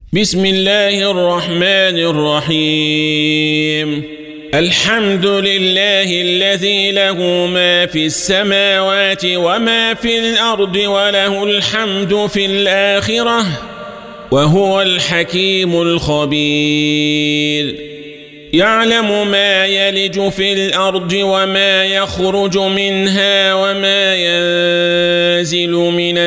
بسم الله الرحمن الرحيم. الحمد لله الذي له ما في السماوات وما في الأرض وله الحمد في الآخرة وهو الحكيم الخبير. يعلم ما يلج في الأرض وما يخرج منها وما ينزل من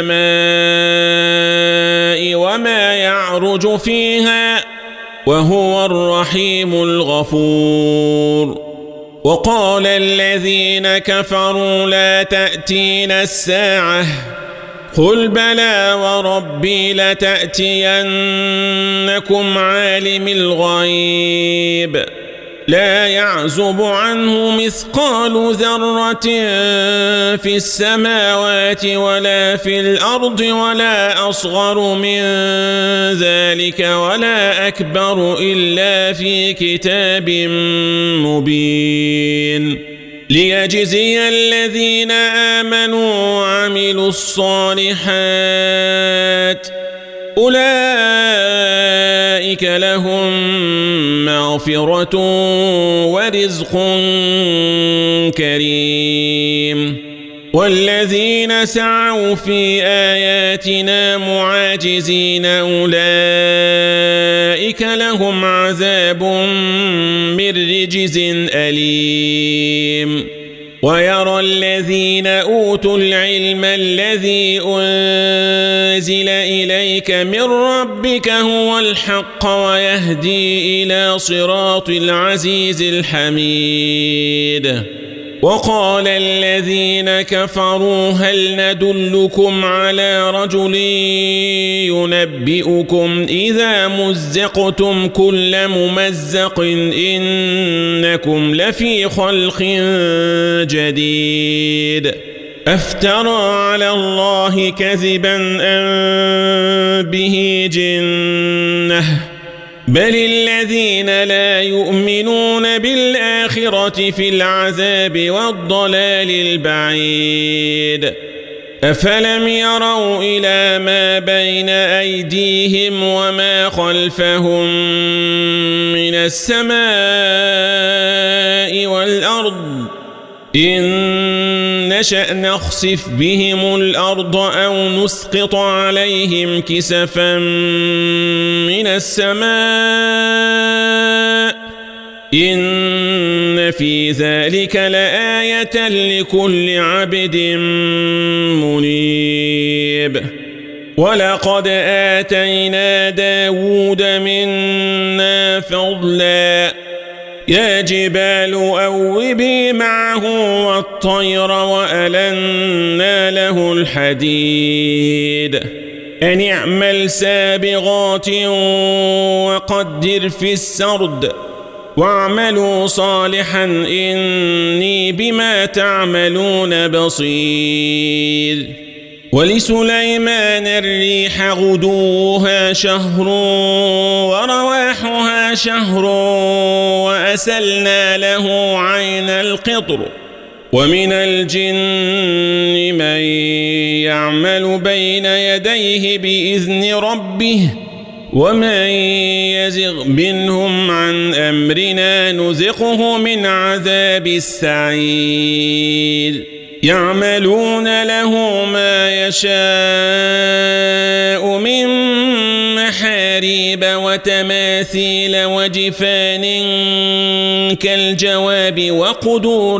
السماء وما يعرج فيها وهو الرحيم الغفور. وقال الذين كفروا لا تأتينا الساعة قل بلى وربي لتأتينكم عالم الغيب لا يعزب عنه مثقال ذرة في السماوات ولا في الأرض ولا أصغر من ذلك ولا أكبر إلا في كتاب مبين ليجزي الذين آمنوا وعملوا الصالحات أولئك لهم مغفرة ورزق كريم. والذين سعوا في آياتنا معاجزين أولئك لهم عذاب من رجز أليم. ويرى الذين أوتوا العلم الذي أنزل إليك من ربك هو الحق ويهدي إلى صراط العزيز الحميد. وقال الذين كفروا هل ندلكم على رجل ينبئكم إذا مزقتم كل ممزق إنكم لفي خلق جديد أفترى على الله كذبا أم به جنة بل الذين لا يؤمنون بالآخرة في العذاب والضلال البعيد. أفلم يروا إلى ما بين أيديهم وما خلفهم من السماء والأرض إن نشأ نخسف بهم الأرض أو نسقط عليهم كسفا من السماء إن في ذلك لآية لكل عبد منيب. ولقد آتينا داود منا فضلا يا جبال أوبي معه والطير وألنا له الحديد أن اعمل سابغات وقدر في السرد واعملوا صالحا إني بما تعملون بصير. ولسليمان الريح غدوها شهر ورواحها شهر وأسلنا له عين القطر ومن الجن من يعمل بين يديه بإذن ربه ومن يزغ منهم عن أمرنا نزقه من عذاب السعير. يعملون له ما يشاء من محاريب وتماثيل وجفان كالجواب وقدور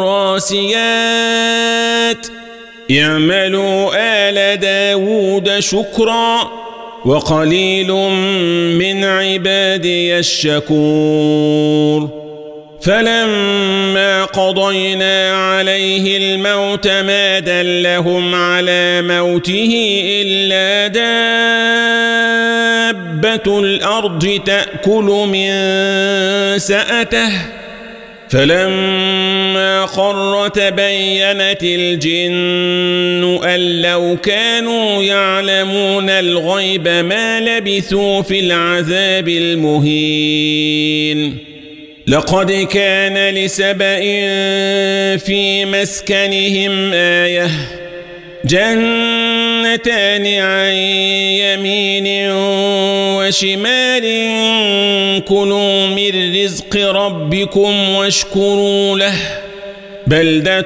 الراسيات يعملوا آل داود شكرا وقليل من عبادي الشكور. فلما قضينا عليه الموت ما دلهم على موته إلا دابة الأرض تأكل من سأته فلما خر تبينت الجن أن لو كانوا يعلمون الغيب ما لبثوا في العذاب المهين. لقد كان لسبإ في مسكنهم آية جنتان عن يمين وشمال كلوا من رزق ربكم واشكروا له بلدة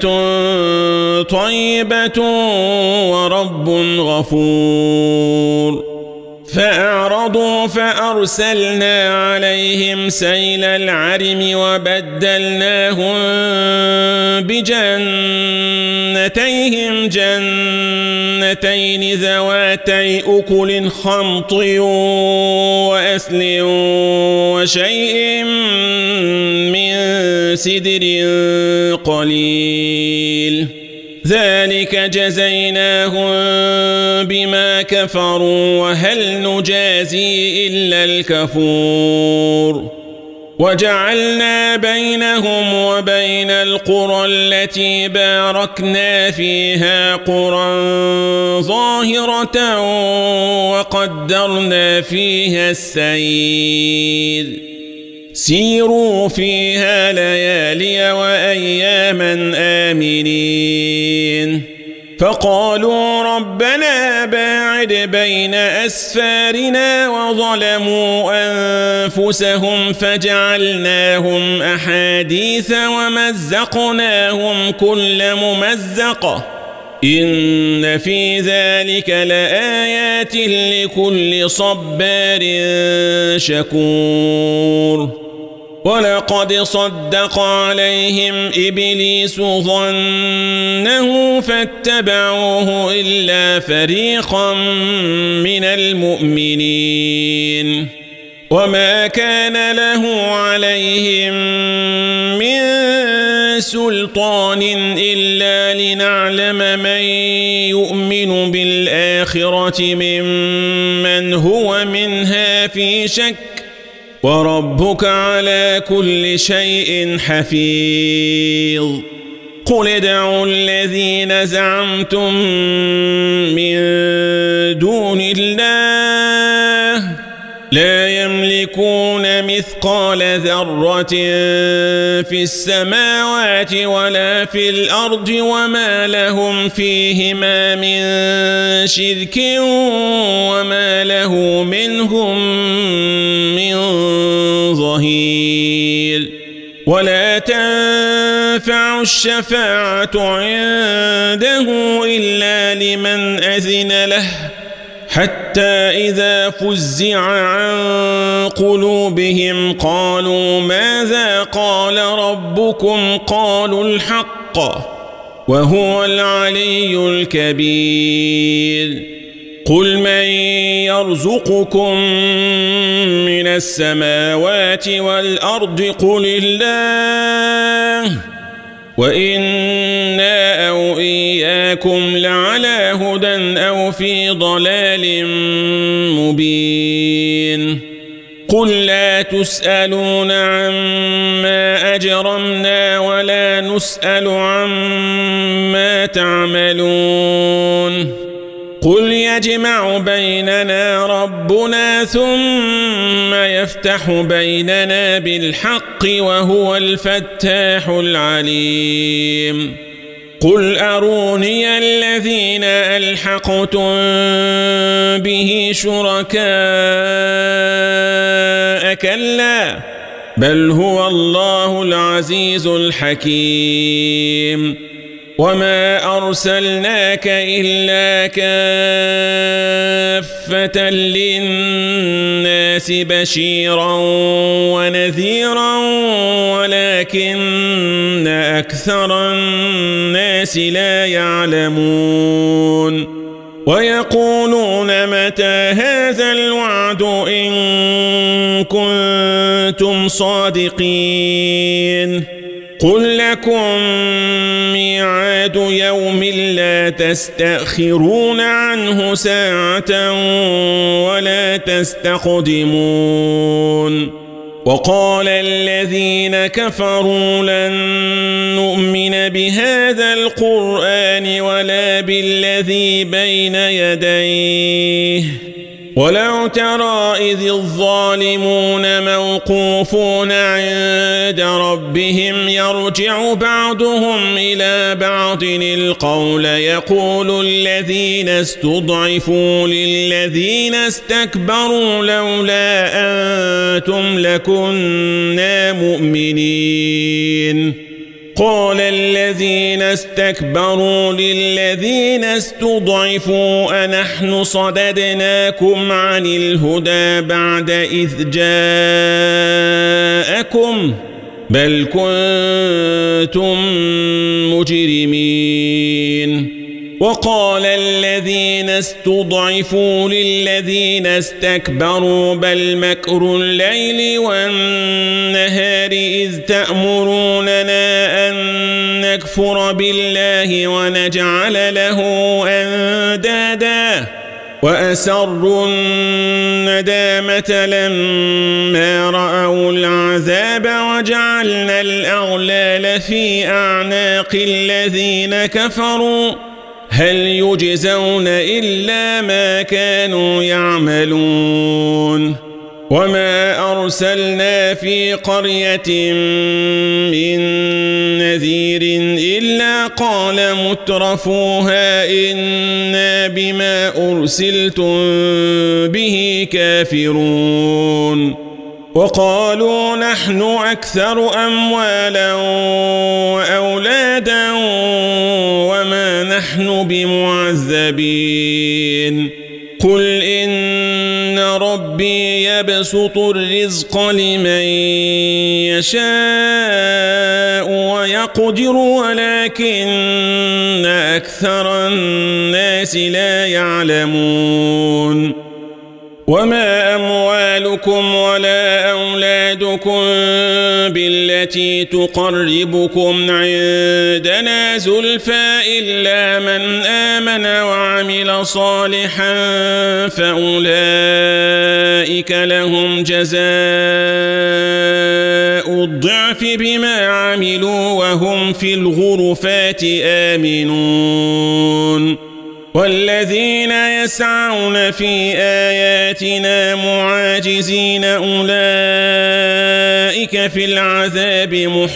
طيبة ورب غفور فأعرضوا فأرسلنا عليهم سيل العرم وبدلناهم بجنتيهم جنتين ذواتي أكل خمط وأثل وشيء من سدر قليل ذلك جزيناهم بما كفروا وهل نجازي إلا الكفور وجعلنا بينهم وبين القرى التي باركنا فيها قرى ظاهرة وقدرنا فيها السير سيروا فيها ليالي وأياما آمنين فقالوا ربنا باعد بين أسفارنا وظلموا أنفسهم فجعلناهم أحاديث ومزقناهم كل ممزقة إن في ذلك لآيات لكل صبار شكور ولقد صدق عليهم إبليس ظنه فاتبعوه إلا فريقا من المؤمنين وما كان له عليهم من سلطان إلا لنعلم من يؤمن بالآخرة ممن هو منها في شك وربك على كل شيء حفيظ قل ادعوا الذين زعمتم من دون الله لا يملكون مثقال ذرة في السماوات ولا في الأرض وما لهم فيهما من شرك وما له منهم من ظهير ولا تنفع الشفاعة عنده إلا لمن أذن له حتى إذا فزع عن قلوبهم قالوا ماذا قال ربكم قالوا الحق وهو العلي الكبير قل من يرزقكم من السماوات والأرض قل الله وإنا أو إياكم لعلى هدى أو في ضلال مبين قل لا تسألون عما أجرمنا ولا نسأل عما تعملون قل يجمع بيننا ربنا ثم يفتح بيننا بالحق وهو الفتاح العليم قل أروني الذين ألحقتم به شركاء كلا بل هو الله العزيز الحكيم وما أرسلناك إلا كافة للناس بشيرا ونذيرا ولكن أكثر الناس لا يعلمون ويقولون متى هذا الوعد إن كنتم صادقين قل لكم ميعاد يوم لا تستأخرون عنه ساعة ولا تستقدمون وقال الذين كفروا لن نؤمن بهذا القرآن ولا بالذي بين يديه ولو ترى إذ الظالمون موقوفون عند ربهم يرجع بعضهم إلى بعض القول يقول الذين استضعفوا للذين استكبروا لولا أنتم لكنا مؤمنين قال الذين استكبروا للذين استضعفوا أنحن صددناكم عن الهدى بعد إذ جاءكم بل كنتم مجرمين وقال الذين استضعفوا للذين استكبروا بل مكر الليل والنهار إذ تأمروننا أن نكفر بالله ونجعل له أندادا وأسروا الندامة لما رأوا العذاب وجعلنا الأغلال في أعناق الذين كفروا هل يجزون إلا ما كانوا يعملون وما أرسلنا في قرية من نذير إلا قال مترفوها إنا بما أرسلتم به كافرون وقالوا نحن أكثر أموالا وأولادا وما نحن بمعذبين قل إن ربي يبسط الرزق لمن يشاء ويقدر ولكن أكثر الناس لا يعلمون وما أموالكم ولا أولادكم بالتي تقربكم عندنا زلفى إلا من آمن وعمل صالحا فأولئك لهم جزاء الضعف بما عملوا وهم في الغرفات آمنون والذين يسعون في آياتنا معاجزين أولئك في العذاب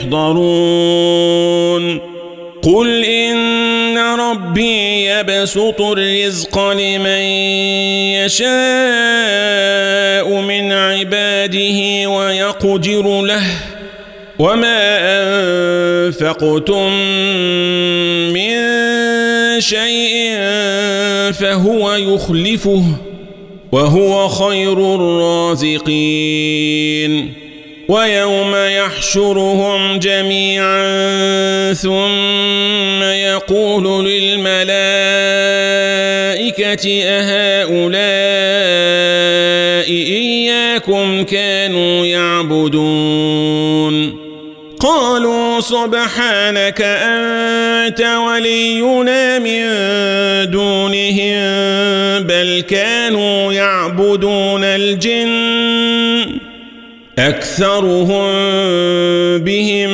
محضرون قل إن ربي يبسط الرزق لمن يشاء من عباده ويقدر له وما أنفقتم من شيء فهو يخلفه وهو خير الرازقين ويوم يحشرهم جميعا ثم يقول للملائكة أهؤلاء إياكم كانوا يعبدون قالوا سبحانك أنت ولينا من دونهم بل كانوا يعبدون الجن أكثرهم بهم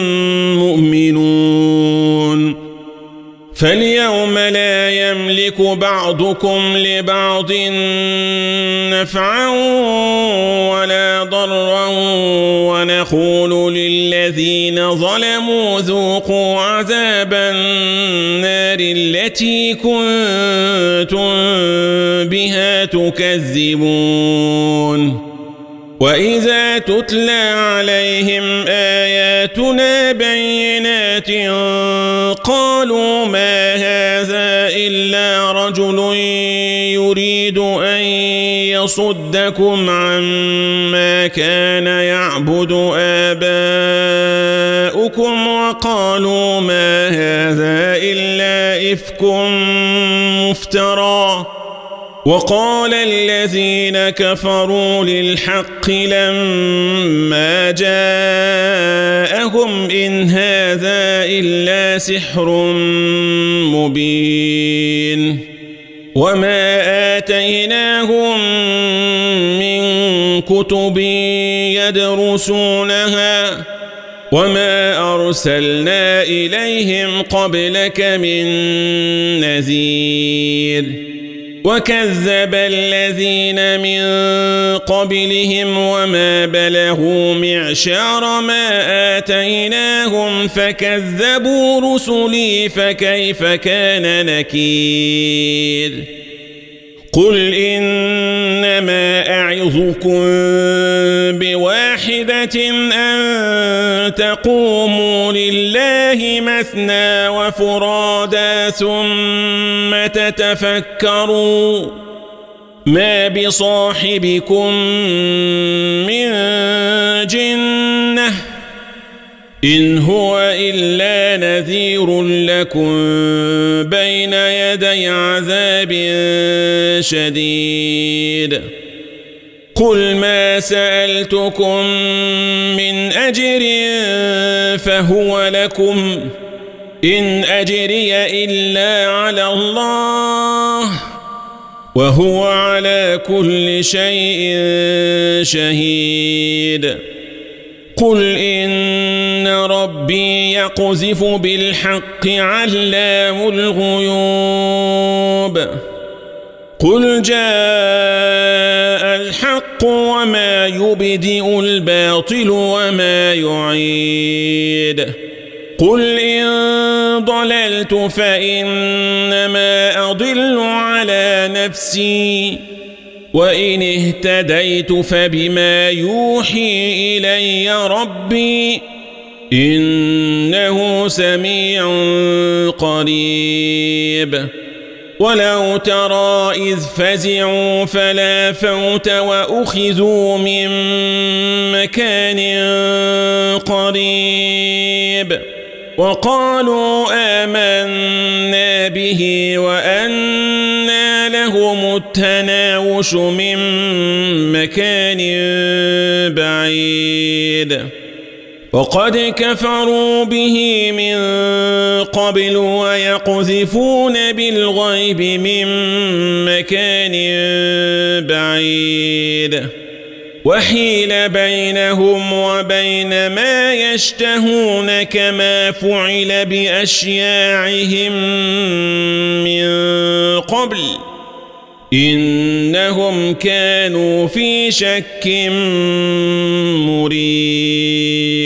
مؤمنون فاليوم لا يملك بعضكم لبعض نفعا ولا ضرا ونقول للذين ظلموا ذوقوا عذاب النار التي كنتم بها تكذبون وإذا تتلى عليهم آياتنا بينات قالوا ما هذا إلا رجل يريد أن يصدكم عما كان يعبد آباؤكم وقالوا ما هذا إلا إفك مفترى وقال الذين كفروا للحق لما جاءهم إن هذا إلا سحر مبين وما آتيناهم من كتب يدرسونها وما أرسلنا إليهم قبلك من نذير وكذب الذين من قبلهم وما بلغوا معشار ما آتيناهم فكذبوا رسلي فكيف كان نكير قل إنما أعظكم بواحدة أن تقوموا لله مثنى وفرادا ثم تتفكروا ما بصاحبكم من جنة إن هو إلا نذير لكم بين يدي عذاب شديد قل ما سألتكم من أجر فهو لكم إن أجري إلا على الله وهو على كل شيء شهيد قل إن ربي يقذف بالحق علام الغيوب قل جاء الحق وما يبدئ الباطل وما يعيد قل إن ضللت فإنما أضل على نفسي وإن اهتديت فبما يوحي إلي ربي إنه سميع قريب ولو ترى إذ فزعوا فلا فوت وأخذوا من مكان قريب وقالوا آمنا به وأنى لهم التناوش من مكان بعيد وقد كفروا به من قبل ويقذفون بالغيب من مكان بعيد وحيل بينهم وبين ما يشتهون كما فعل بأشياعهم من قبل إنهم كانوا في شك مريب